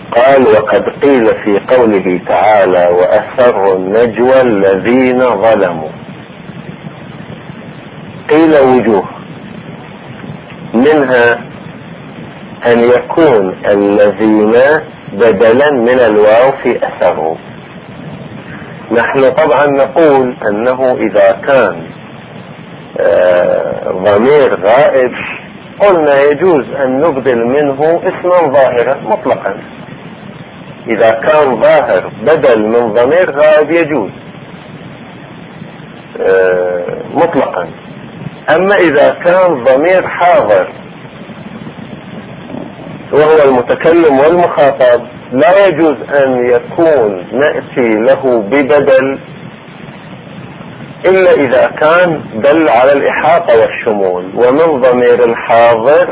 قال: وقد قيل في قوله تعالى: وأسروا النجوى الذين ظلموا. قيل وجوه، منها أن يكون الذين بدلا من الواو في أسروا. نحن طبعا نقول أنه إذا كان ضمير غائب قلنا يجوز أن نبدل منه اسما ظاهرا مطلقا. إذا كان ظاهر بدل من ضمير غائب يجوز مطلقا. أما إذا كان ضمير حاضر وهو المتكلم والمخاطب لا يجوز أن يكون نأتي له ببدل إلا إذا كان دل على الإحاطة والشمول. ومن ضمير الحاضر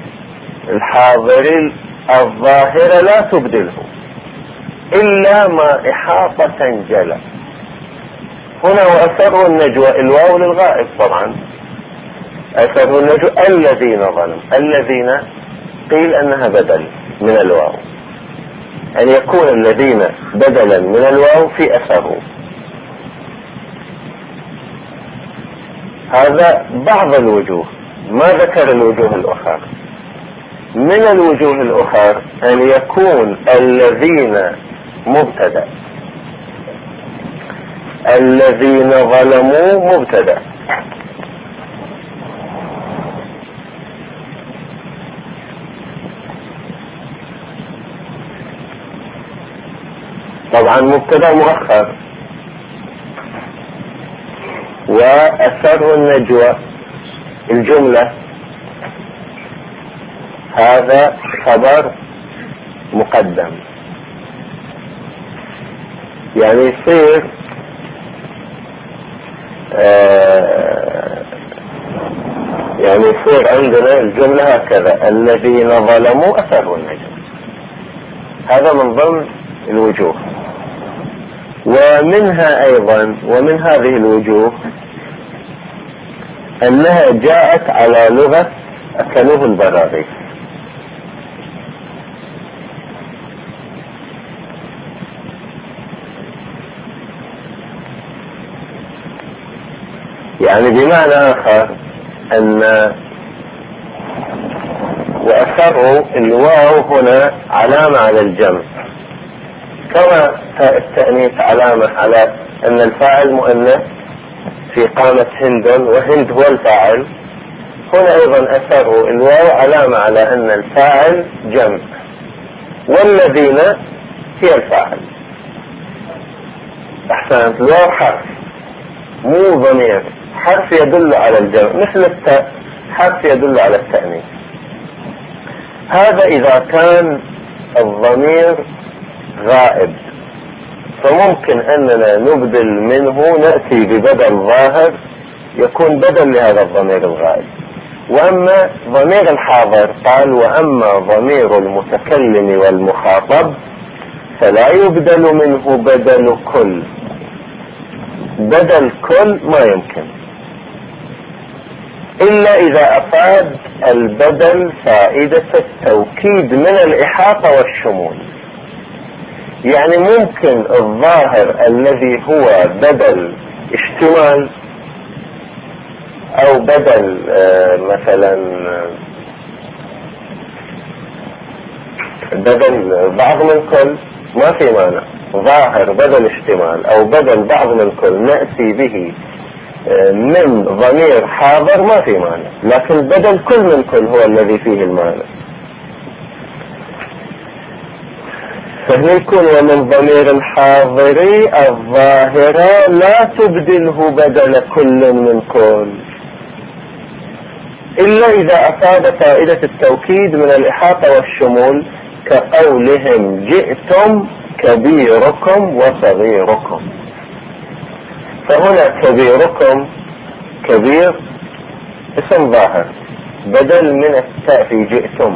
الظاهر لا تبدله إلا ما إحاطة جلى. هنا وأسروا النجوى الواو للغائب طبعا. أسروا النجوى الذين ظلموا. الذين قيل أنها بدل من الواو، أن يكون الذين بدلا من الواو في أسروا. هذا بعض الوجوه، ما ذكر الوجوه الأخرى. من الوجوه الأخرى أن يكون الذين مبتدأ، الذين ظلموا مبتدأ، طبعا مبتدأ مؤخر. وأسروا النجوى الجملة هذا خبر مقدم، يعني يصير عندنا الجملة هكذا: الذين ظلموا أسروا النجوى. هذا من ضمن الوجوه. ومنها أيضا، ومن هذه الوجوه أنها جاءت على لغة أكلوه البراغيث. يعني بمعنى آخر أن وأسروا الواو هنا علامة على الجمع، كما التأنيث علامة على أن الفاعل مؤنث في قامة هند وهند هو الفاعل. هنا أيضا أسروا الواو علامة على أن الفاعل جمع والذين هي الفاعل. أحسنت. الواو حرف مو ضمير، حرف يدل على الجمع مثل التاء، حرف يدل على التأنيث. هذا إذا كان الضمير غائب، فممكن أننا نبدل منه، نأتي ببدل ظاهر يكون بدل لهذا الضمير الغائب. وأما ضمير الحاضر قال: وأما ضمير المتكلم والمخاطب فلا يبدل منه بدل كل. بدل كل ما يمكن إلا إذا أفاد البدل فائدة التوكيد من الإحاطة والشمول. يعني ممكن الظاهر الذي هو بدل اشتمال أو بدل مثلا بدل بعض من كل ما في مانع. ظاهر بدل اشتمال أو بدل بعض من كل نأتي به من ضمير حاضر ما في مانع، لكن بدل كل من كل هو الذي فيه المانع. فهنا يكون: ومن ضمير الحاضر الظاهرة لا تبدله بدل كل من كل إلا إذا أفاد فائدة التوكيد من الإحاطة والشمول، كقولهم: جئتم كبيركم وصغيركم. فهنا كبيركم، كبير اسم ظاهر بدل من التاء في جئتم،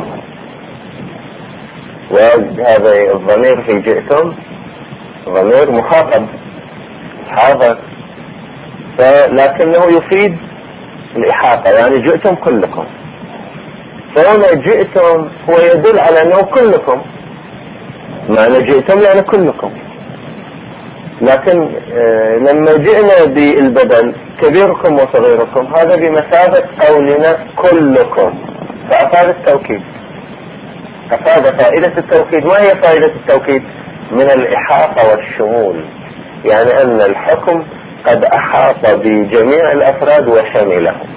وهذا الضمير في جئتم ضمير مخاطب حاضر، لكنه يفيد الإحاطة، يعني جئتم كلكم. فهنا جئتم هو يدل على أنه كلكم، معنى جئتم يعني كلكم، لكن لما جئنا بالبدل كبيركم وصغيركم هذا بمثابة قولنا كلكم، فأفاد التوكيد، أفاد فائدة التوكيد. ما هي فائدة التوكيد؟ من الإحاطة والشمول، يعني أن الحكم قد أحاط بجميع الأفراد وشملهم.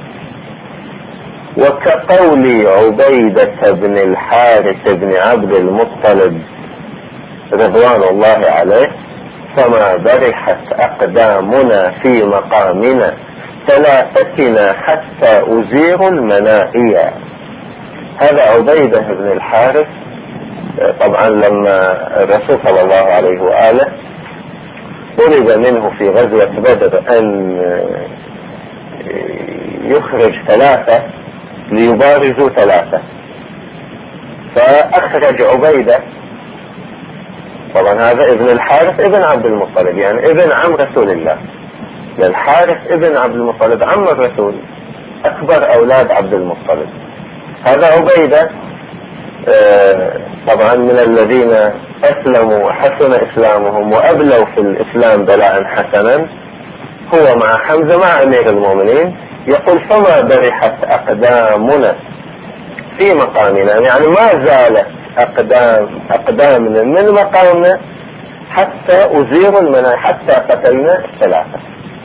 وكقول عبيدة بن الحارث بن عبد المطلب رضوان الله عليه: فما برحت أقدامنا في مقامنا ثلاثتنا حتى أزير المنائية. هذا عبيدة بن الحارث طبعا لما الرسول صلى الله عليه وآله طلب منه في غزوة بدر أن يخرج 3 ليبارزوا 3، فأخرج عبيدة. طبعا هذا ابن الحارث ابن عبد المطلب، يعني ابن عم رسول الله. الحارث ابن عبد المطلب عم الرسول، أكبر أولاد عبد المطلب. هذا عبيدة طبعا من الذين أسلموا وحسن إسلامهم وأبلوا في الإسلام بلاء حسنا، هو مع حمزة مع أمير المؤمنين. يقول: فما برحت أقدامنا في مقامنا، يعني ما زالت أقدامنا من مقامنا حتى أزير المنايا، حتى قتلنا 3.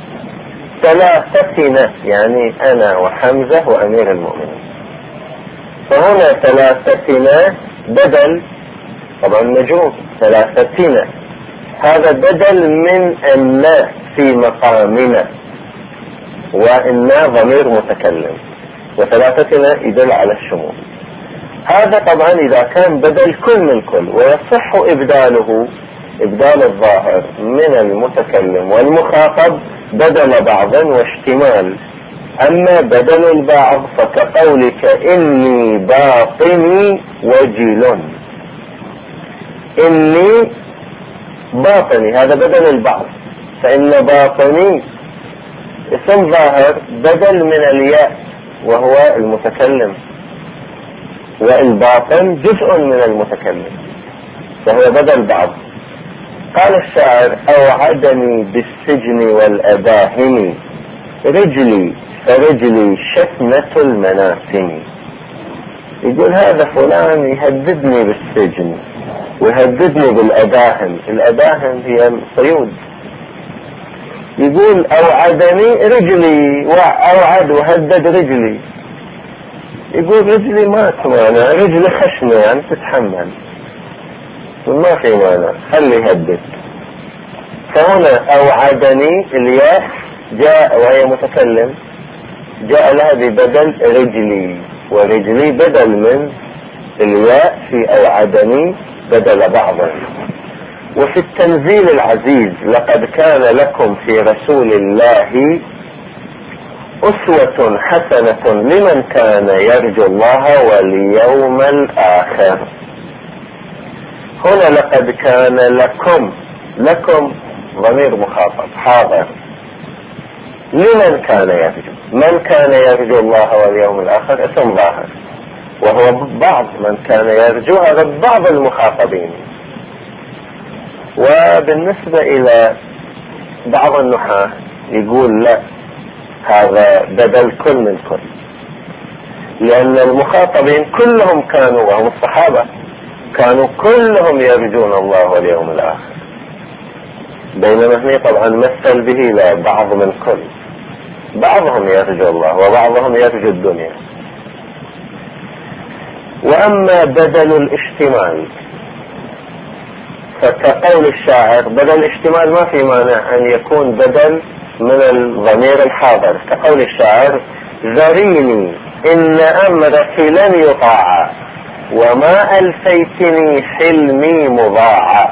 ثلاثتنا يعني أنا وحمزة وأمير المؤمنين. فهنا 3تنا بدل، طبعا مجرور، 3تنا هذا بدل من أن في مقامنا، وإن ضمير متكلم، و3تنا يدل على الشمول. هذا طبعا إذا كان بدل كل من كل، ويصح إبدال الظاهر من المتكلم والمخاطب بدل بعض واشتمال. أما بدل البعض فكقولك: إني باطني وجل. إني باطني هذا بدل البعض، فإن باطني اسم ظاهر بدل من الياء وهو المتكلم، والباطن جزء من المتكلم، فهو بدل بعض. قال الشاعر: أوعدني بالسجن والأباهم رجلي فرجلي شتمة المناسم. يقول هذا فلان يهددني بالسجن ويهددني بالأباهم. الأباهم هي الصيود. يقول أوعدني رجلي، أوعد وهدد رجلي. يقول رجلي ما تمانع، رجلي خشنة يعني تتحمل، ما في مانع، خلي يهدد. فهنا أوعدني الياء جاء وهي متكلم، جاء لها ببدل رجلي، ورجلي بدل من الياء في أوعدني بدل بعض. وفي التنزيل العزيز: لقد كان لكم في رسول الله أسوة حسنة لمن كان يرجو الله واليوم الآخر. هنا لقد كان لكم ضمير مخاطب حاضر، لمن كان يرجو. من كان يرجو الله واليوم الآخر اسم ظاهر، وهو بعض من كان يرجو، هذا بعض المخاطبين. وبالنسبة إلى بعض النحاة يقول لا، هذا بدل كل من كل، لأن المخاطبين كلهم كانوا، وهم الصحابة، كانوا كلهم يرجون الله واليوم الآخر، بينما هنا طبعا مثل به لا، بعض من كل، بعضهم يرجو الله وبعضهم يرجو الدنيا. وأما بدل الاشتمال فكقول الشاعر: بدل الاشتمال ما في مانع أن يكون بدل من الضمير الحاضر، كقول الشاعر: ذريني إن أمرك لن يطاع وما ألفيتني حلمي مضاعا.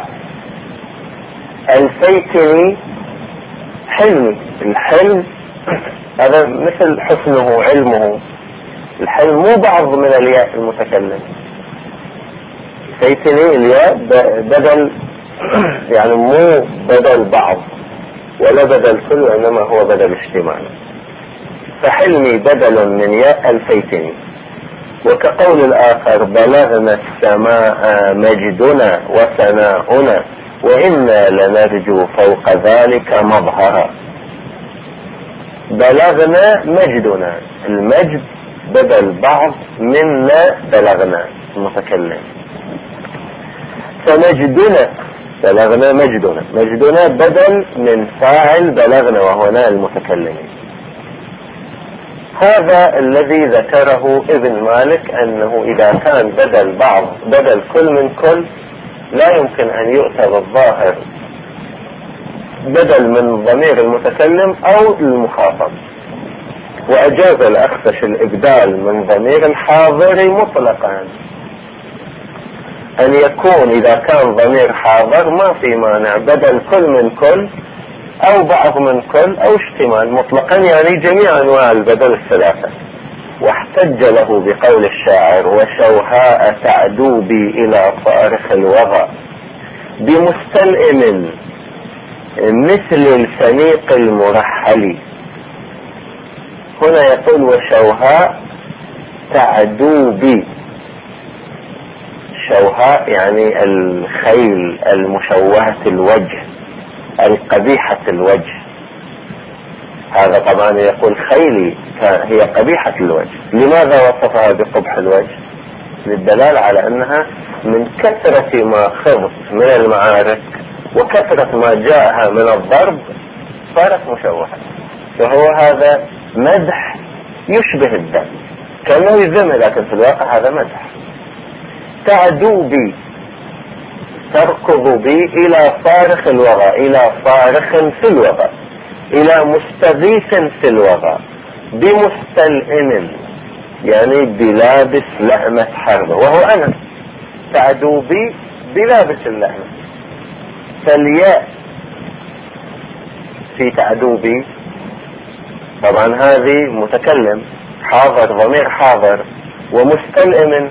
ألفيتني حلمي، الحلم هذا مثل حسنه علمه، الحلم مو بعض من الياء المتكلم. ألفيتني الياء بدل يعني مو بدل بعض ولا بدل كل، وإنما هو بدل اشتمال. فحلمي بدل من ياء ألفيتني. وكقول الآخر بلغنا السماء مجدنا وثناؤنا وإنا لنرجو فوق ذلك مظهرا. بلغنا مجدنا، المجد بدل بعض منا بلغنا المتكلم، فمجدنا بلغنا مجدنا، مجدنا بدل من فاعل بلغنا وهو المتكلمين. هذا الذي ذكره ابن مالك، أنه إذا كان بدل بعض بدل كل من كل لا يمكن أن يؤتى بالظاهر بدل من ضمير المتكلم أو المخاطب. وأجاز الأخفش الإبدال من ضمير الحاضر مطلقا، أن يكون إذا كان ضمير حاضر ما في مانع بدل كل من كل أو بعض من كل أو اشتمال مطلقا، يعني جميع أنواع البدل الثلاثة. واحتج له بقول الشاعر وشوهاء تعدو بي إلى صارخ الوغى بمستلئم مثل الفنيق المرحل. هنا يقول وشوهاء تعدو بي، شوهاء يعني الخيل المشوهة الوجه القبيحة الوجه. هذا طبعا يقول خيلي هي قبيحة الوجه. لماذا وصفها بقبح الوجه؟ للدلالة على أنها من كثرة ما خضت من المعارك وكثرة ما جاءها من الضرب صارت مشوهة. فهو هذا مدح يشبه الدم كأنه يذم، لكن في الواقع هذا مدح. تعدو بي تركض بي إلى صارخ الوغى، إلى صارخ في الوغى، إلى مستغيث في الوغى، بمستلئم يعني بلابس لأمة حرب وهو أنا. تعدو بي بلابس اللأمة، فالياء في تعدو بي طبعا هذه متكلم حاضر ضمير حاضر، ومستلئم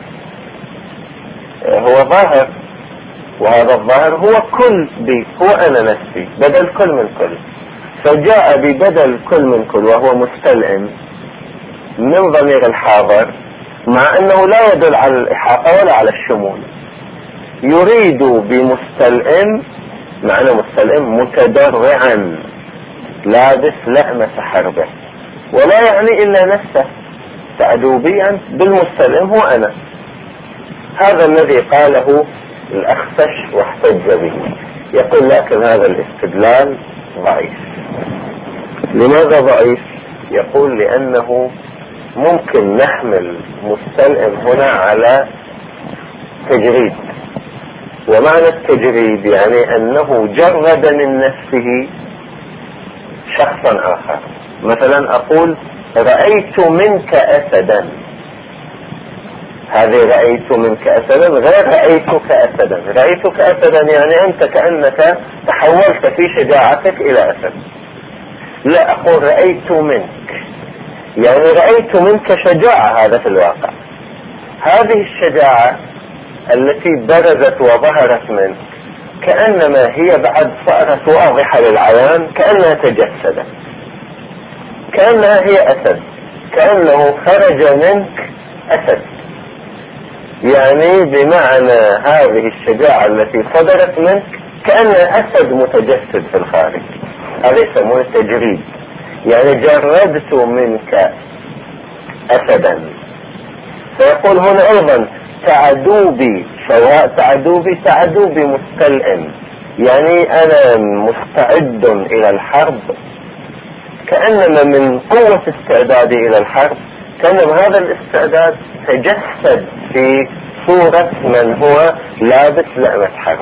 هو ظاهر، وهذا الظاهر هو كل بي، هو أنا نفسي بدل كل من كل. فجاء ببدل كل من كل وهو مستلئم من ضمير الحاضر، مع أنه لا يدل على الإحاطة ولا على الشمول. يريد بمستلئم، معنى مستلئم متدرعا لابس لأمة حربه، ولا يعني إلا نفسه. تعدو بي بالمستلئم هو أنا. هذا الذي قاله الأخفش واحتج به. يقول لكن هذا الاستدلال ضعيف. لماذا ضعيف؟ يقول لأنه ممكن نحمل مستلئم هنا على تجريد، ومعنى التجريد يعني أنه جرد من نفسه شخصا آخر. مثلا أقول رأيت منك أسدا، هذه رأيت منك أسدا غير رأيتك أسدا. رأيتك أسدا يعني أنت كأنك تحولت في شجاعتك إلى أسد. لا، أقول رأيت منك يعني رأيت منك شجاعة. هذا في الواقع هذه الشجاعة التي برزت وظهرت منك كأنما هي بعد صارت واضحة للعيان، كأنها تجسدت، كأنها هي أسد، كأنه خرج منك أسد. يعني بمعنى هذه الشجاعة التي صدرت منك كأنها أسد متجسد في الخارج. هذا يسمونه التجريد، يعني جردت منك أسدا. فيقول هنا أيضا تعدو بي، سواء تعدو بي تعدو بمستلئم، يعني أنا مستعد إلى الحرب، كأنما من قوة استعدادي إلى الحرب كأنما هذا الاستعداد تجسد في صورة من هو لابس لأمة حرب.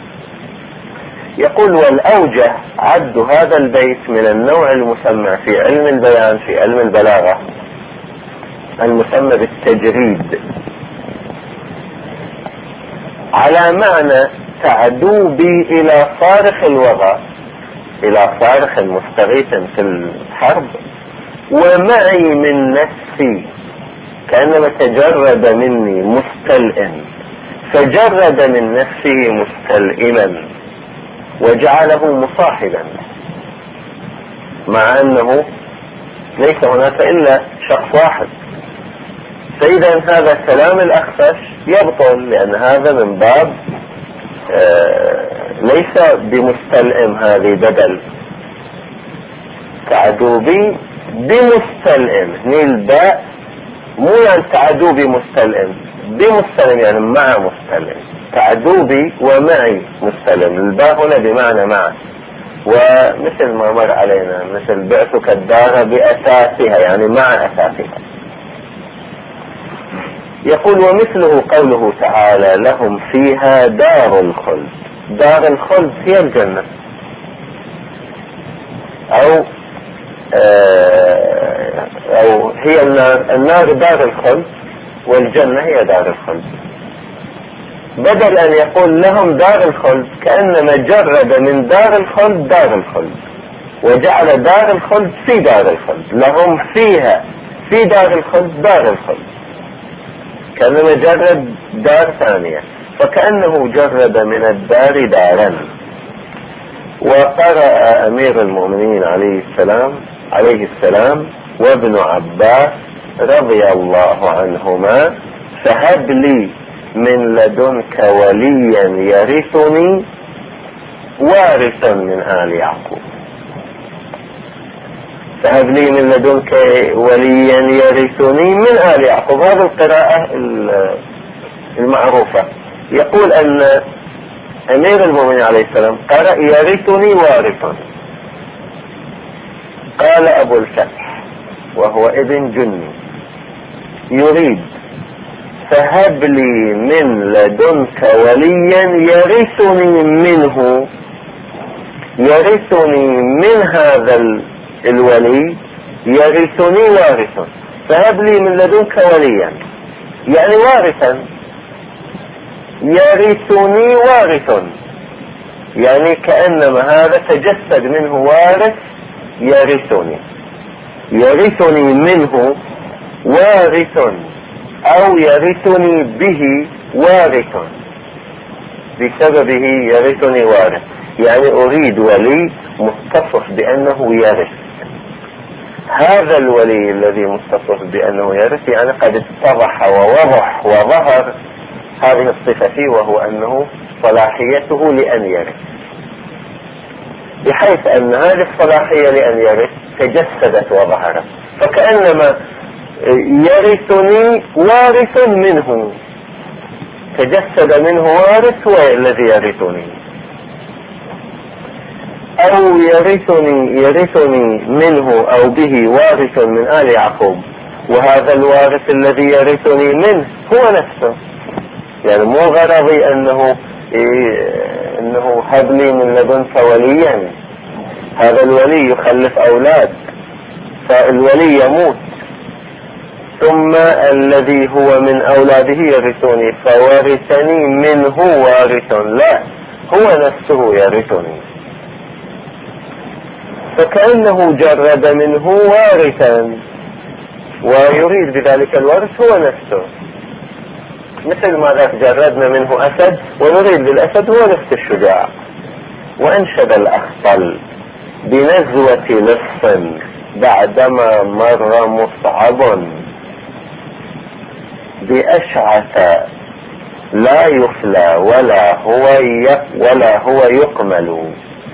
يقول والأوجه عد هذا البيت من النوع المسمى في علم البيان في علم البلاغة المسمى بالتجريد، على معنى تعدو بي إلى صارخ الوغى، إلى صارخ مستغيث في الحرب، ومعي من نفسي، كأنما تجرد مني مستلئم، فجرد من نفسه مستلئما وجعله مصاحبا، مع أنه ليس هناك إلا شخص واحد. فإذا هذا كلام الأخفش يبطل، لأن هذا من باب ليس بمستلئم، هذه بدل تعدوبي بمستلئم. هني الباء مو يعني تعدوبي مستلئم، بمستلئم يعني مع مستلئم، تعدوبي ومعي مستلئم. الباء هنا بمعنى مع، ومثل ما مر علينا مثل بعتك الدار بأساسها يعني مع أساسها. يقول ومثله قوله تعالى لهم فيها دار الخلد. دار الخلد هي الجنة، أو هي النار دار الخلد، والجنة هي دار الخلد. بدل أن يقول لهم دار الخلد كأنما جرد من دار الخلد دار الخلد، وجعل دار الخلد في دار الخلد. لهم فيها في دار الخلد دار الخلد، كأنما جرد دار ثانية، فكأنه جرد من الدار دارا. وقرأ أمير المؤمنين عليه السلام وابن عباس رضي الله عنهما فهب لي من لدنك وليا يرثني وارثا من آل يعقوب. فهب لي من لدنك وليا يرثني من آل يعقوب. هذه القراءة المعروفة. يقول أن أمير المؤمنين عليه السلام قرأ يرثني وارثا. قال أبو الفتح وهو ابن جني يريد فهب لي من لدنك وليا يرثني منه، يرثني من هذا الولي، يرثني وارثا. فهب لي من لدنك وليا يعني وارثا، يرثني وارث يعني كأنما هذا تجسد منه وارث يرثني، يرثني منه وارث، أو يرثني به وارث، بسببه يرثني وارث. يعني أريد ولي متصف بأنه يرث. هذا الولي الذي متصف بأنه يرث يعني قد اتضح ووضح وظهر هذه الصفة فيه، وهو أنه صلاحيته لأن يرث، بحيث أن هذه الصلاحية لأن يرث تجسدت وظهرت. فكأنما يرثني وارث منه، تجسد منه وارث هو الذي يرثني، أو يرثني منه أو به وارث من آل يعقوب. وهذا الوارث الذي يرثني منه هو نفسه، يعني مو غرضي أنه هب لي من لدنك وليا. هذا الولي يخلف أولاد، فالولي يموت ثم الذي هو من أولاده يرثني، فورثني منه وارث، لا هو نفسه يرثني. فكأنه جرد منه وارثا ويريد بذلك الوارث هو نفسه، مثل ما ذاك جردنا منه أسد ونريد بالأسد هو نفس الشجاع. وأنشد الأخطل بنزوة لص بعدما مر مصعب بأشعث لا يفلى ولا هو يقمل.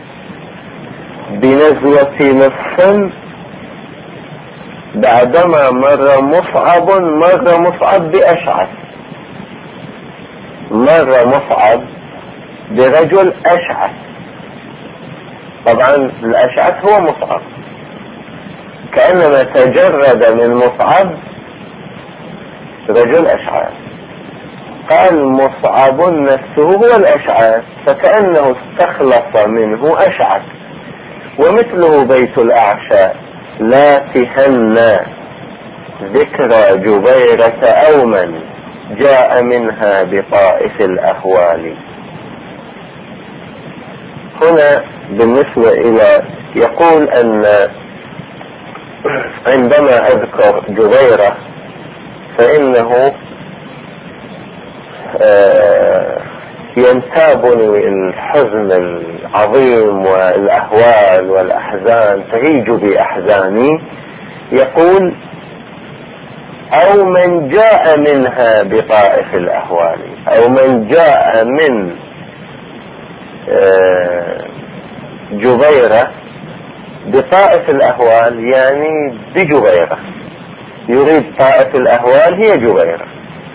بنزوة لص بعدما مر مصعب بأشعث، مر مصعب برجل أشعث. طبعا الأشعث هو مصعب، كأنما تجرد من مصعب رجل أشعث. قال مصعب نفسه هو الأشعث، فكأنه استخلص منه أشعث. ومثله بيت الأعشى لا تهن ذكرى جبيرة أو من جاء منها بطائف الأهوال. هنا بالنسبة إلى يقول أن عندما أذكر جبيرة فإنه ينتابني الحزن العظيم والأهوال والأحزان، تهيج بأحزاني. يقول او من جاء منها بطائف الاهوال، او من جاء من جبيرة بطائف الاهوال، يعني بجبيرة، يريد طائف الاهوال هي جبيرة.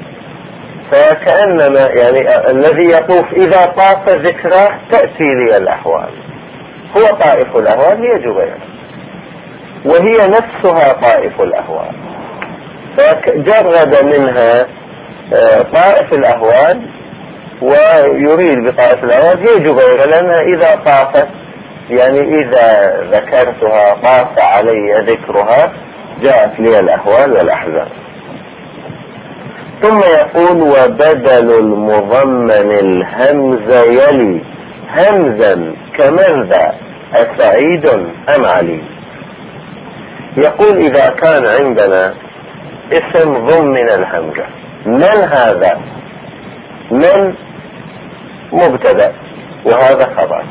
فكأنما يعني الذي يطوف اذا طاف ذكراه تأتي لي الاحوال، هو طائف الاهوال هي جبيرة، وهي نفسها طائف الاهوال، فجرد منها طائف الاهوال ويريد بطائف الاهوال هي جبيرة، لانها اذا طافت يعني اذا ذكرتها طاف علي ذكرها جاءت لي الاهوال والاحزان. ثم يقول وبدل المضمن الهمز يلي همزا كمن ذا أسعيد أم علي. يقول إذا كان عندنا اسم ضمن الهمزة، من هذا؟ من مبتدأ وهذا خبر،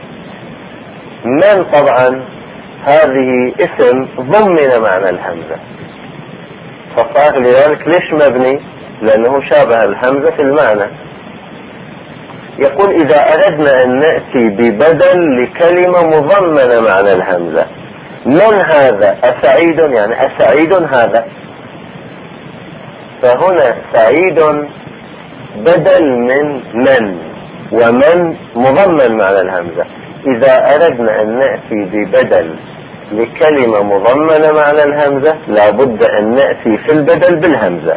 من طبعا هذه اسم ضمن معنى الهمزة، فصار لذلك ليش مبني؟ لأنه شابه الهمزة في المعنى. يقول إذا أردنا أن نأتي ببدل لكلمة مضمنة معنى الهمزة، من هذا؟ أسعيد، يعني أسعيد هذا، فهنا سعيد بدل من ومن مضمن معنى الهمزة. إذا أردنا أن نأتي ببدل لكلمة مضمنة معنى الهمزة لابد أن نأتي في البدل بالهمزة.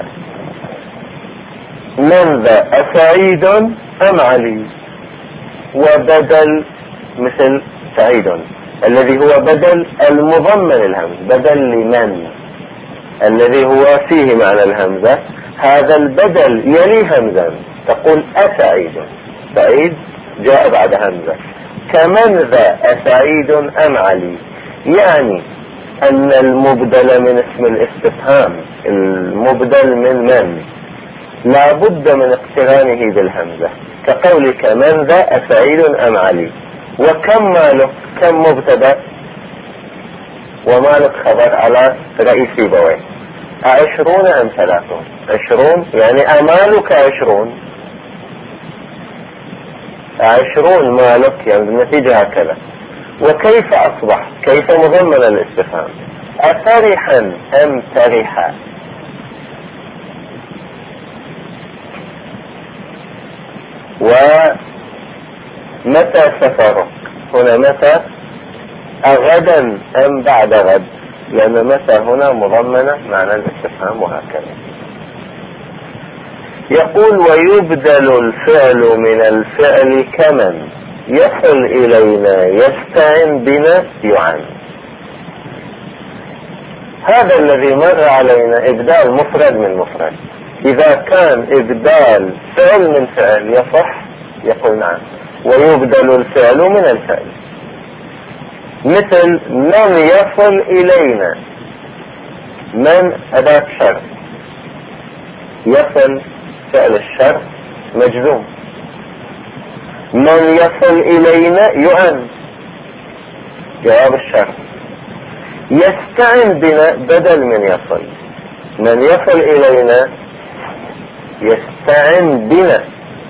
من ذا أسعيد أم علي؟ وبدل مثل سعيد الذي هو بدل المضمن الهمزة، بدل لمن الذي هو فيه معنى الهمزة، هذا البدل يلي همزا، تقول أسعيد، سعيد جاء بعد همزة. كمن ذا أسعيد أم علي، يعني أن المبدل من اسم الاستفهام، المبدل من لا بد من اقترانه بالهمزة، كقولك من ذا أسعيد أم علي. وكم مالك؟ كم مبتدأ ومالك خبر على رئيس بويه، 20 أم 30؟ 20 يعني أمالك 20 مالك، يعني النتيجة هكذا. وكيف أصبح؟ كيف مضمن الاستفهام، أفرحا أم ترحا؟ ومتى سفرك؟ هنا متى؟ أغدا أم بعد غد؟ لأن متى هنا مضمنة معنى الاستفهام، وهكذا. يقول ويبدل الفعل من الفعل كمن يصل إلينا يستعن بنا يعن. هذا الذي مر علينا إبدال مفرد من مفرد، إذا كان إبدال فعل من فعل يصح يقول نعم، ويبدل الفعل من الفعل. مثل من يصل إلينا، من أداة شرط، يصل فعل الشرط مجزوم. من يصل إلينا يعن جواب الشرط. يستعن بنا بدل من يصل، من يصل إلينا يستعن بنا،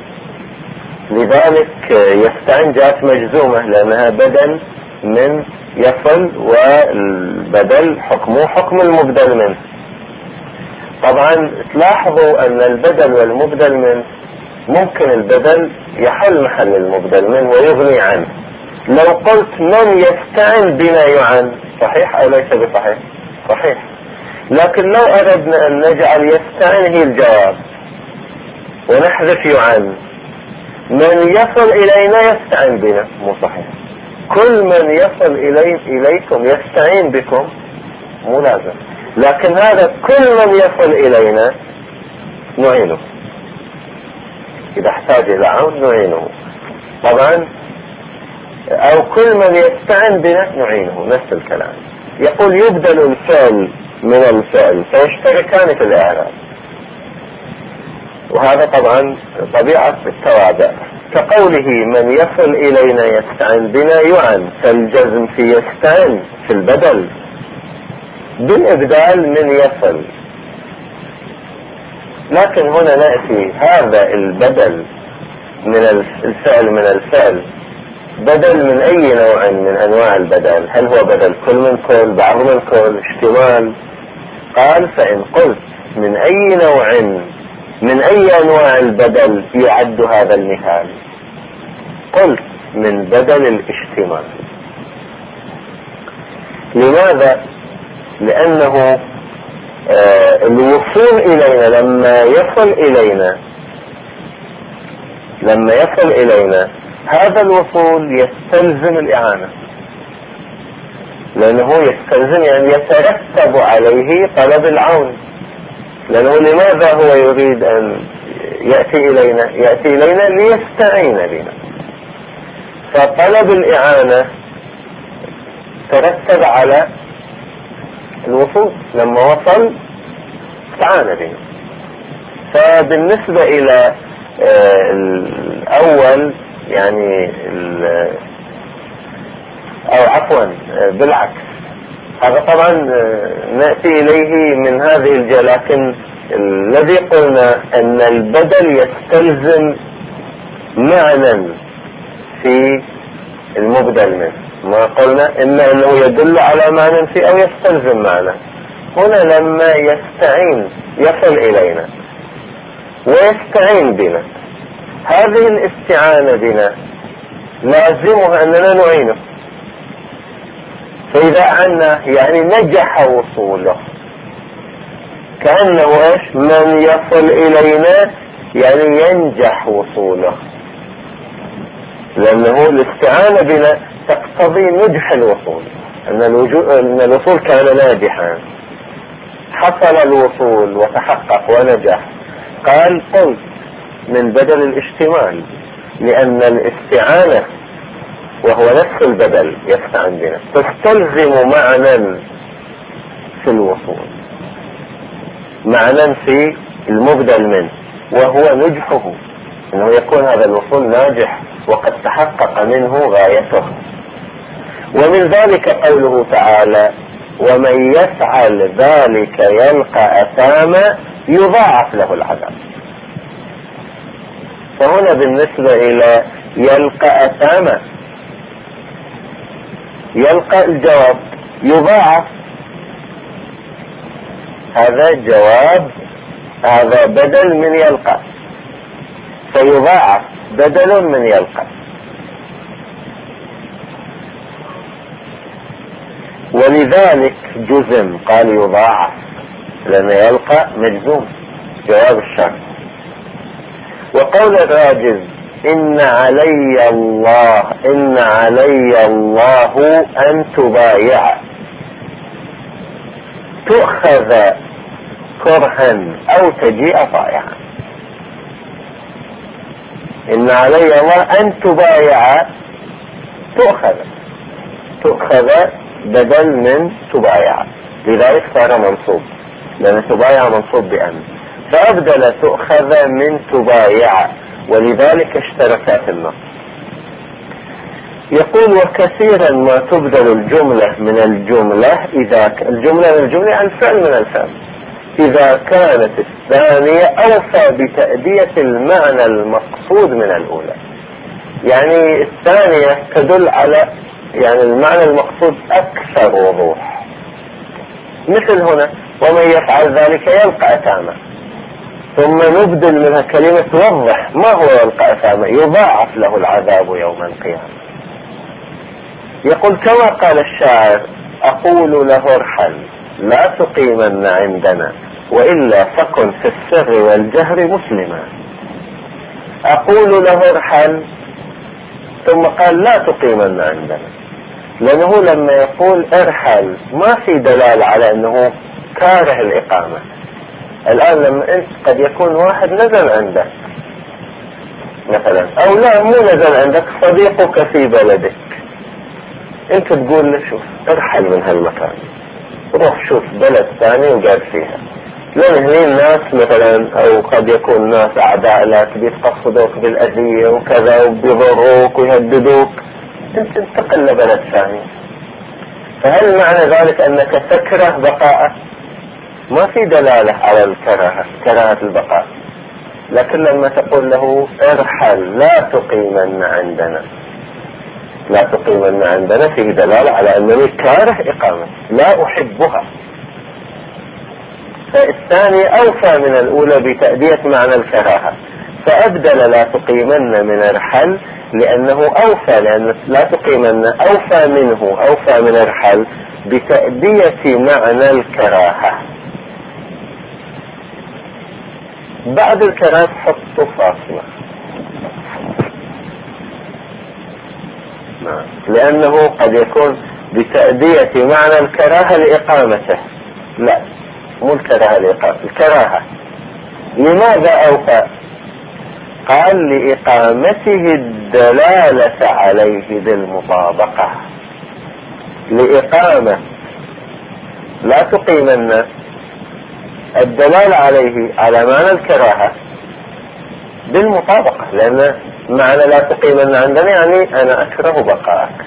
لذلك يستعن جاءت مجزومة لأنها بدل من يصل، والبدل حكمه حكم المبدل منه. طبعا تلاحظوا أن البدل والمبدل منه ممكن البدل يحل محل المبدل منه ويغني عنه. لو قلت من يستعن بنا يعن، صحيح أو ليس بصحيح؟ صحيح. لكن لو أردنا أن نجعل يستعن هي الجواب ونحذف يعن، من يصل إلينا يستعن بنا، مو صحيح. كل من يصل إليكم يستعين بكم، مو لازم. لكن هذا كل من يصل إلينا نعينه، إذا احتاج إلى عون نعينه طبعا، أو كل من يستعن بنا نعينه، نفس الكلام. يقول يبدل الفعل من الفعل فيشتركان في الإعراب، وهذا طبعا طبيعة التوابع، كقوله من يصل إلينا يستعن بنا يعن، فالجزم في يستعن في البدل بالإبدال من يصل، لكن هنا نأتي هذا البدل من الفعل من الفعل بدل من أي نوع من أنواع البدل؟ هل هو بدل كل من كل، بعض من كل، اشتمال؟ قال فإن قلت من أي نوع من أي أنواع البدل يعد هذا المثال؟ قلت من بدل الاشتمال. لماذا؟ لأنه الوصول إلينا لما يصل إلينا هذا الوصول يستلزم الإعانة، لأنه يستلزم يعني يترتب عليه طلب العون. لأنه لماذا هو يريد أن يأتي إلينا ليستعين بنا، فطلب الإعانة ترتب على الوصول، لما وصل استعان بنا. فبالنسبة إلى الأول يعني أو عفوا بالعكس، هذا طبعا نأتي إليه من هذه الجهة، لكن الذي قلنا أن البدل يستلزم معنى في المبدل منه، ما قلنا إما أنه يدل على معنى فيه أو يستلزم معنى. هنا لما يصل إلينا ويستعين بنا، هذه الاستعانة بنا لازمها أننا نعينه. فإذا عنا يعني نجح وصوله، كأنه إيش؟ من يصل إلينا يعني ينجح وصوله، لأنه الاستعانة بنا تقتضي نجح الوصول، أن الوصول كان ناجحا، حصل الوصول وتحقق ونجح. قال قل من بدل الاشتمال، لأن الاستعانة وهو نفس البدل يستعن بنا تستلزم معنى في الوصول، معنى في المبدل منه، وهو نجحه، انه يكون هذا الوصول ناجح وقد تحقق منه غايته. ومن ذلك قوله تعالى ومن يفعل ذلك يلقى أثاما يضاعف له العذاب. فهنا بالنسبة إلى يلقى أثاما، يلقى الجواب يضاعف، هذا جواب، هذا بدل من يلقى، فيضاعف بدل من يلقى. ولذلك جزم، قال يضاعف لأن يلقى مجزوم جواب الشرط. وقول الراجز إن علي الله أن تبايع، تؤخذ كرها أو تجيء طائعا. إن علي الله أن تبايع تؤخذ بدل من تبايع، لذلك صار منصوب، لأن تبايع منصوب بأن، فأبدل تؤخذ من تبايع، ولذلك اشتركا في النص. يقول وكثيرا ما تبدل الجملة من الجملة، الجملة عن فعل من الفعل، إذا كانت الثانية أوفى بتأدية المعنى المقصود من الأولى. يعني الثانية تدل على يعني المعنى المقصود أكثر وضوح، مثل هنا ومن يفعل ذلك يلقى أثاما، ثم نبدل منها كلمة توضح ما هو يلقى أثاما، يضاعف له العذاب يوم القيامة. يقول كما قال الشاعر أقول له ارحل لا تقيمن عندنا وإلا فكن في السر والجهر مسلما. أقول له ارحل ثم قال لا تقيمن عندنا، لأنه لما يقول ارحل ما في دلالة على أنه كاره الإقامة. الآن لما أنت قد يكون واحد نزل عندك مثلا، أو لا مو نزل عندك، صديقك في بلدك، أنت تقول له شوف ارحل من هالمكان، روح شوف بلد ثاني وقاعد فيها، لأن هني الناس مثلا أو قد يكون ناس أعداء لك بيتقصدوك بالأذية وكذا وبيضروك ويهددوك، أنت انتقل لبلد ثاني. فهل معنى ذلك أنك تكره بقاءه؟ ما في دلالة على الكراهة، كراهة البقاء. لكن لما تقول له ارحل لا تقيمن عندنا، لا تقيمن عندنا، فيه دلالة على أنني كاره إقامة، لا أحبها. فالثاني أوفى من الأولى بتأدية معنى الكراهة، فأبدل لا تقيمن من ارحل لأنه أوفى، لأن لا تقيمن أوفى منه، أوفى من ارحل بتأدية معنى الكراهة. بعد الكراهة حطوا فاصلة، لأنه قد يكون بتأدية معنى الكراهة لإقامته. لا، مو الكراهة لإقامة، الكراهة. لماذا أوفى؟ قال لإقامته الدلالة عليه بالمطابقة. لإقامة لا تقيمن الدلالة عليه على معنى الكراهة بالمطابقة، لأن معنى لا تقيمن عندنا يعني أنا أكره بقاءك.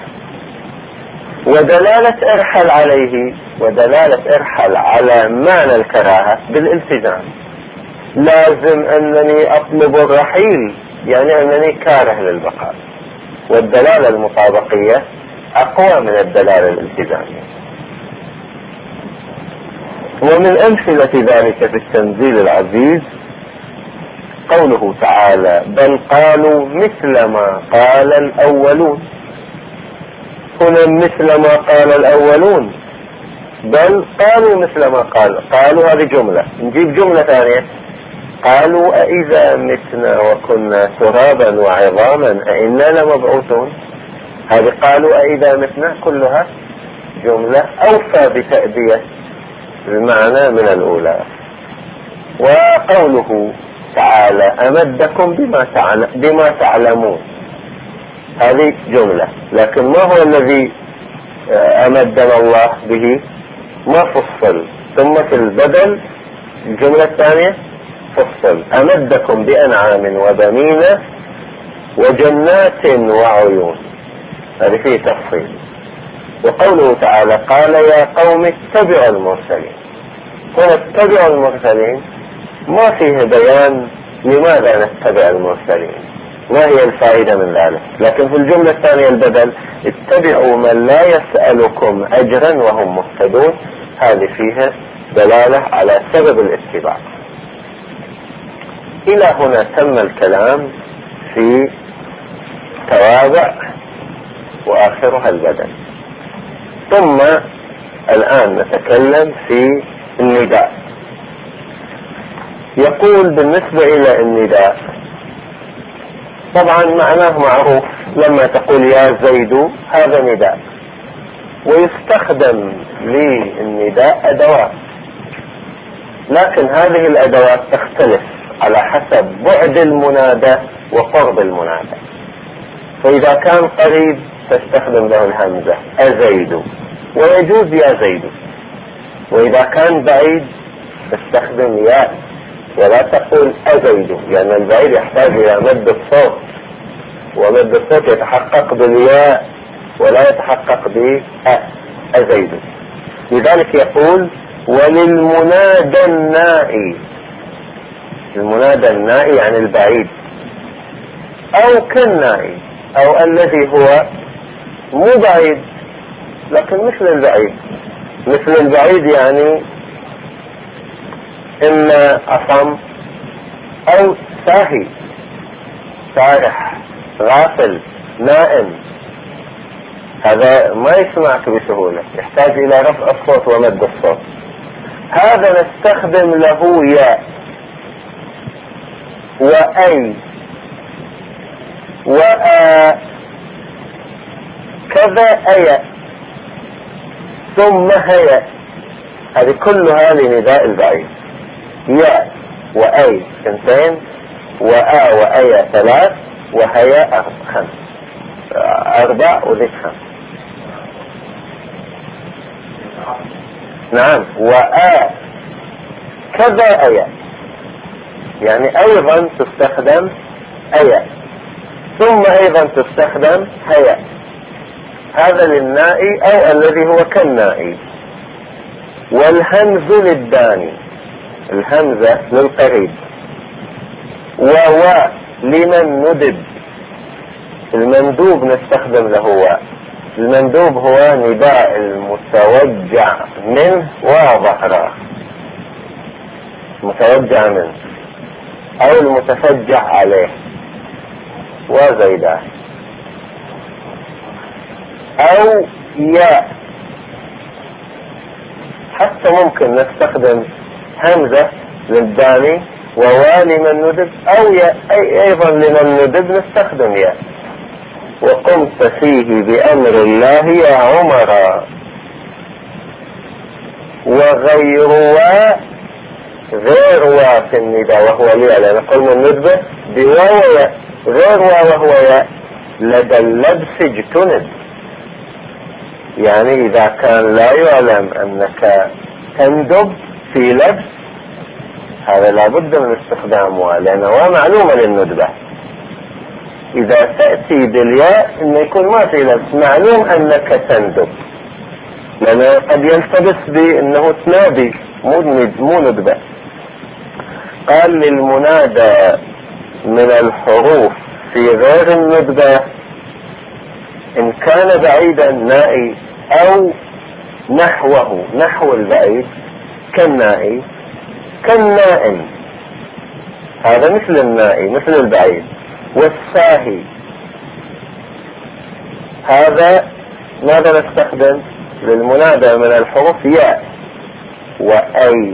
ودلالة ارحل عليه، ودلالة ارحل على معنى الكراهة بالالتزام. لازم أنني أطلب الرحيل يعني أنني كاره للبقاء، والدلالة المطابقية أقوى من الدلالة الالتزامية. ومن أمثلة ذلك في التنزيل العزيز قوله تعالى بل قالوا مثل ما قال الأولون. هنا مثل ما قال الأولون، بل قالوا مثل ما قالوا هذه جملة. نجيب جملة ثانية، قالوا أإذا متنا وكنا ترابا وعظاما أإنا لمبعوثون. هذه قالوا أإذا متنا كلها جملة أوفى بتأدية المعنى من الأولى. وقوله تعالى أمدكم بما تعلمون، هذه جملة، لكن ما هو الذي أمدنا الله به؟ ما فصل، ثم في البدل الجملة الثانية فصل أمدكم بأنعام وبنين وجنات وعيون، هذه فيه تفصيل. وقوله تعالى قال يا قوم اتبعوا المرسلين. هنا اتبعوا المرسلين ما فيه بيان لماذا نتبع المرسلين، ما هي الفائدة من ذلك. لكن في الجملة الثانية البدل اتبعوا من لا يسألكم أجرا وهم مهتدون، هذه فيها دلالة على سبب الاتباع. إلى هنا تم الكلام في توابع وآخرها البدل. ثم الآن نتكلم في النداء. يقول بالنسبة إلى النداء طبعا معناه معروف، لما تقول يا زيد هذا نداء، ويستخدم للنداء أدوات، لكن هذه الأدوات تختلف على حسب بعد المنادى وقرب المنادى. فإذا كان قريب تستخدم له الهمزة أزيد ويجوز يا زيد، وإذا كان بعيد تستخدم يا ولا تقول أزيد، لأن البعيد يحتاج إلى مد الصوت، ومد الصوت يتحقق بالياء ولا يتحقق بأزيد. لذلك يقول وللمنادى النائي. المنادى النائي يعني البعيد، أو كالنائي، أو الذي هو مو بعيد لكن مثل البعيد. مثل البعيد يعني إما أصم أو ساهي، سارح، غافل، نائم، هذا ما يسمعك بسهولة، يحتاج إلى رفع الصوت ومد الصوت. هذا نستخدم له ياء وأي كذا أي ثم هي، هذه كلها لنداء البعيد. ياء وأي اثنتين، وأي ثلاث، وهي خمس، أربع وذي خمس. نعم، كذا أي يعني أيضا تستخدم أي، ثم أيضا تستخدم هي. هذا للنائي أو الذي هو كالنائي. والهمز للداني، الهمزة للقريب، وواء لمن ندب. المندوب نستخدم له واء. المندوب هو نداء المتوجع منه وظهره، متوجع منه او المتفجع عليه وزيداه. او ياء، حتى ممكن نستخدم همزة للداني وواء لمن ندب، او ياء ايضا لمن ندب نستخدم ياء. وقمت فيه بأمر الله يا عمر. وغير واء، غير واء في النداء وهو الياء، لأن قلنا الندبة بواو ياء، غير واء وهو ياء لدى اللبس اجتنب. يعني إذا كان لا يعلم أنك تندب في لبس، هذا لابد من استخدامه، لأنه معلومة للندبة. إذا تأتي بالياء إنه يكون ما في لبس، معلوم أنك تندب، لأنه قد يلتبس بأنه تنادي مو ندبة. قال للمنادى من الحروف في غير الندبة إن كان بعيدا نائي أو نحوه، نحو البعيد كالنائي كالنائم، هذا مثل النائي مثل البعيد. والساهي، هذا ماذا نستخدم للمنادى من الحروف؟ ياء وأي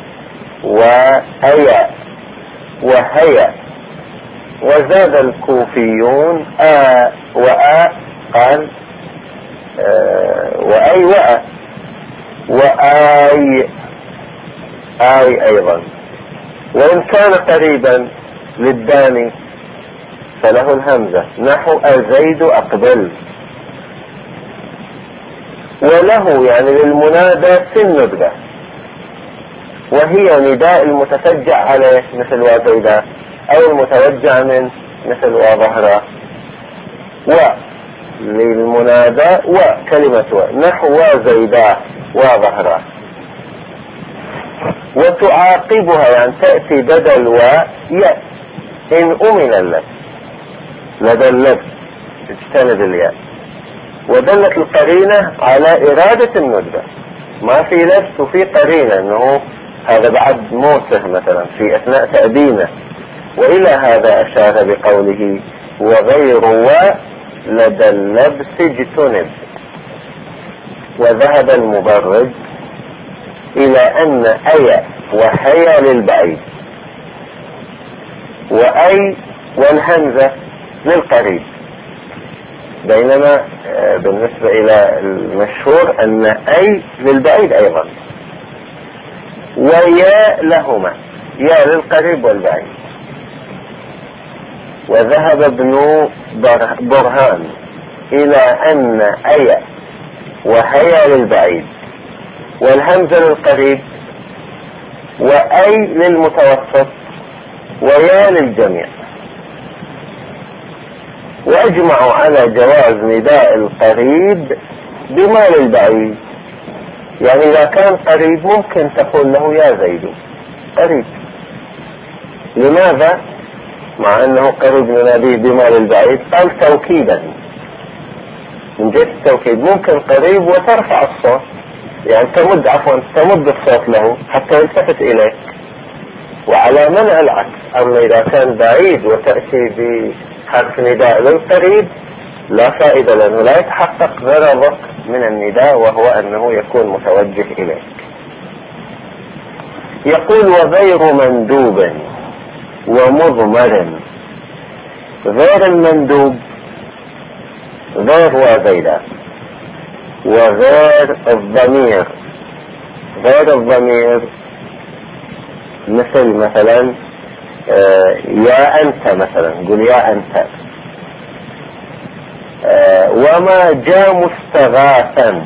وأيا وهيا. وزاد الكوفيون وآ، قال وأي وأ وآي، آي أيضا. وإن كان قريبا للداني فله الهمزة، نحو أزيد أقبل. وله يعني للمنادى في الندبة، وهي نداء المتفجع عليه مثل وزيدا، أو المتوجع منه مثل وظهره. وللمنادى وكلمة نحو وزيدا وظهره. وتعاقبها يعني تأتي بدل وياء إن أمن اللبس، لدى اللبس تجتنب الياء. ودلت القرينة على إرادة الندبة، ما في لبس وفي قرينة أنه هذا بعد موته مثلا في أثناء تأدينه. وإلى هذا أشار بقوله وغير لدى اللبس اجتنب. وذهب المبرد إلى أن أي وحيا للبعيد، وأي والهمزة للقريب، بينما بالنسبة إلى المشهور أن أي للبعيد أيضا. ويا لهما، يا للقريب والبعيد. وذهب ابن برهان إلى أن أي وهيا للبعيد والهمزة للقريب وأي للمتوسط ويا للجميع. وأجمعوا على جواز نداء القريب بما للبعيد. يعني إذا كان قريب ممكن تقول له يا زيد قريب. لماذا؟ مع أنه قريب نناديه بما للبعيد، قال توكيدا، من جهة التوكيد. ممكن قريب وترفع الصوت، يعني تمد الصوت له حتى يلتفت إليك، وعلى منع العكس. أما إذا كان بعيد وتأتي بحرف نداء للقريب لا فائدة، لأنه لا يتحقق غرضك من النداء وهو أنه يكون متوجه إليك. يقول وغير مندوب ومضمر. غير المندوب غير وزيدا، وغير الضمير. غير الضمير مثلا يا أنت مثلا، قل يا أنت. وما جاء مستغاثا.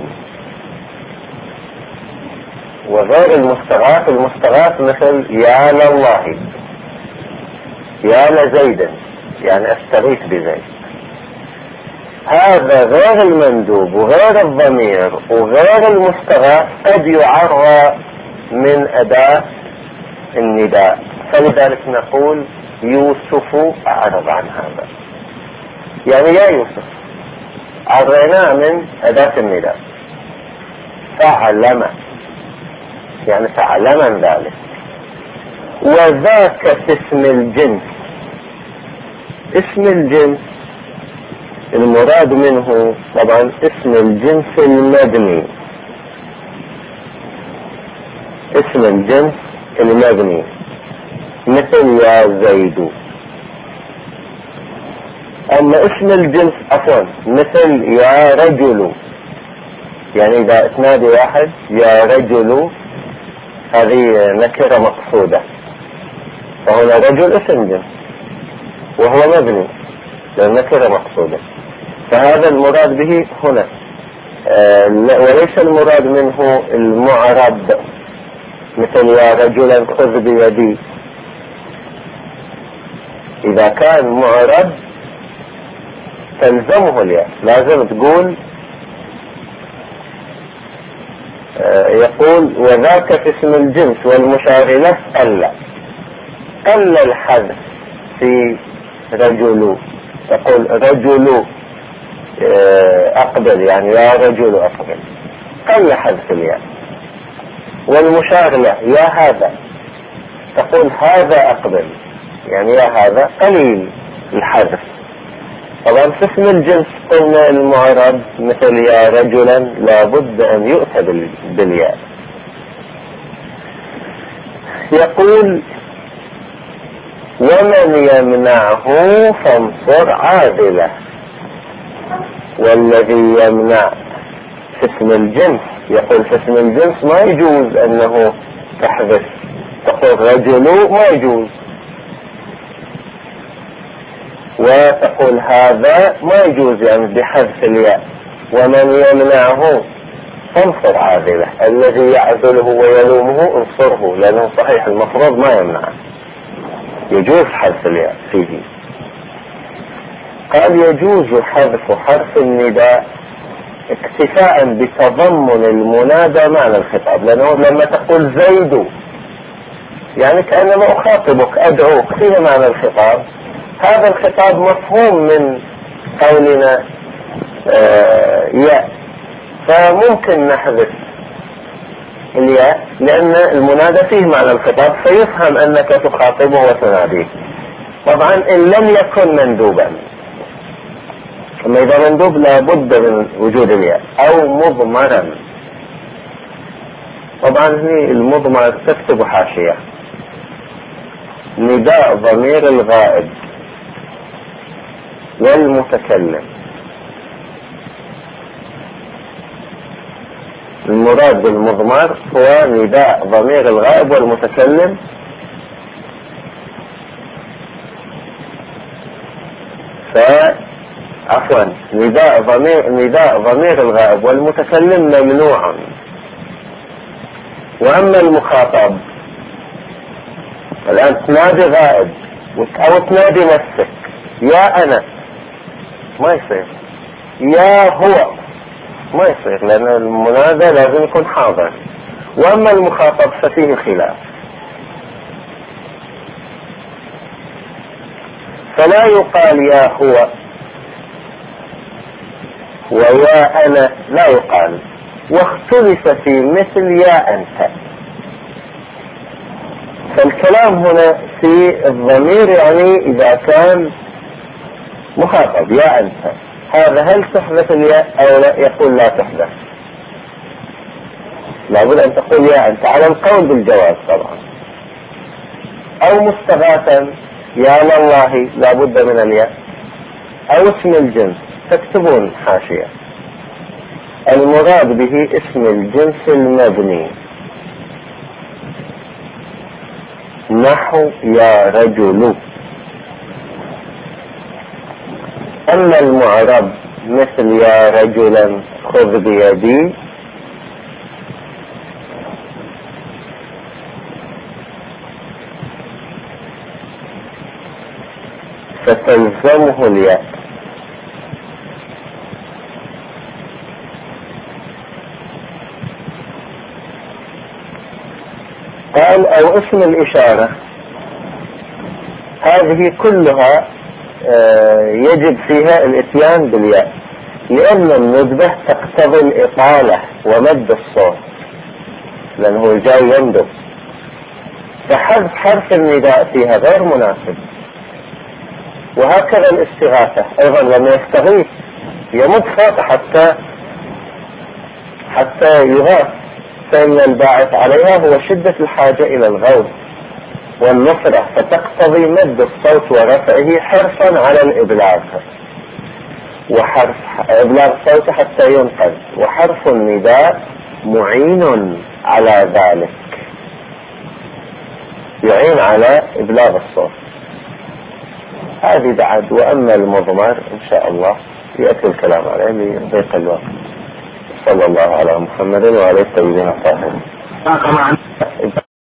وغير المستغاث، المستغاث مثل يا لله، يا لزيد، يعني استغيث بزيد. هذا غير المندوب وغير الضمير وغير المستغاث قد يعرى من أداة النداء، فلذلك نقول يوسف أعرض عن هذا، يعني يا يوسف عريناه من أداة النداء. فعلم يعني فعلم ذلك. وذاك اسم الجنس، اسم الجنس المراد منه طبعا اسم الجنس المبني، اسم الجنس المبني مثل يا زيد. اما اسم الجنس عفوا مثل يا رجل، يعني اذا تنادي واحد يا رجل هذه نكرة مقصودة، فهنا رجل اسم جنس وهو مبني لأن نكرة مقصودة، فهذا المراد به هنا. وليس المراد منه المعرب مثل يا رجلا خذ بيدي. إذا كان معرب تلزمه الياء، لازم تقول يقول وذاك في اسم الجنس والمشار له قل الحذف في رجل، يقول رجل أقبل يعني يا رجل أقبل، قل حذف الياء. والمشار له يا هذا، تقول هذا أقبل يعني يا هذا قليل الحذف. طبعا في اسم الجنس قلنا المعرب مثل يا رجلا لابد أن يؤتى بالياء. يقول ومن يمنعه فانصر عادله. والذي يمنع في اسم الجنس، يقول في اسم الجنس ما يجوز أنه تحذف، تقول رجل ما يجوز، وتقول هذا ما يجوز يعني بحذف الياء. ومن يمنعه فانصر عادله، الذي يعذله ويلومه انصره، لأنه صحيح المفروض ما يمنعه، يجوز حذف الياء فيه. قال يجوز حذف حرف النداء اكتفاء بتضمن المنادى معنى الخطاب، لأنه لما تقول زيد يعني كأنما أخاطبك أدعوك، فيه معنى الخطاب. هذا الخطاب مفهوم من قولنا ياء، فممكن نحذف الياء لأن المنادى فيه معنى الخطاب، فيفهم أنك تخاطبه وتناديه. طبعا إن لم يكن مندوبا، أما إذا مندوب لابد من وجود الياء، أو مضمرا. طبعا هي المضمر تكتب حاشية نداء ضمير الغائب والمتكلم. المراد بالمضمر هو نداء ضمير الغائب والمتكلم، عفوا نداء ضمير الغائب والمتكلم ممنوع. وأما المخاطب الآن تنادي غائب أو تنادي نفسك يا أنا ما يصير، يا هو ما يصير، لأن المنادى لازم يكون حاضر. وأما المخاطب ففيه خلاف، فلا يقال يا هو ويا أنا، لا يقال. واختلف في مثل يا أنت. فالكلام هنا في الضمير يعني إذا كان مخاطب يا أنت، هذا هل تحذف الياء أو لا؟ يقول لا تحذف، لابد أن تقول يا أنت على القول بالجواز طبعا. أو مستغاثا يا لله لابد من الياء، أو اسم الجنس تكتبون حاشية المراد به اسم الجنس المبني، نحو يا رجل. أما المعرب مثل يا رجلا خذ بيدي فتلزمه الياء، أو اسم الإشارة، هذه كلها يجب فيها الاتيان بالياء، لأن الندبة تقتضي الإطالة ومد الصوت، لأنه جاي يندب، فحذف حرف النداء فيها غير مناسب. وهكذا الاستغاثة أيضا لما يستغيث يمد صوته حتى يغاث، فإن الباعث عليها هو شدة الحاجة إلى الغوث والنصرة، فتقتضي مد الصوت ورفعه حرصا على الإبلاغ، وحرف إبلاغ صوته حتى ينقذ، وحرف النداء معين على ذلك، يعين على إبلاغ الصوت. هذه بعد. وأما المضمر إن شاء الله يأتي الكلام عليه لضيق الوقت. صلى الله على محمد وعلى الطيبين الطاهرين.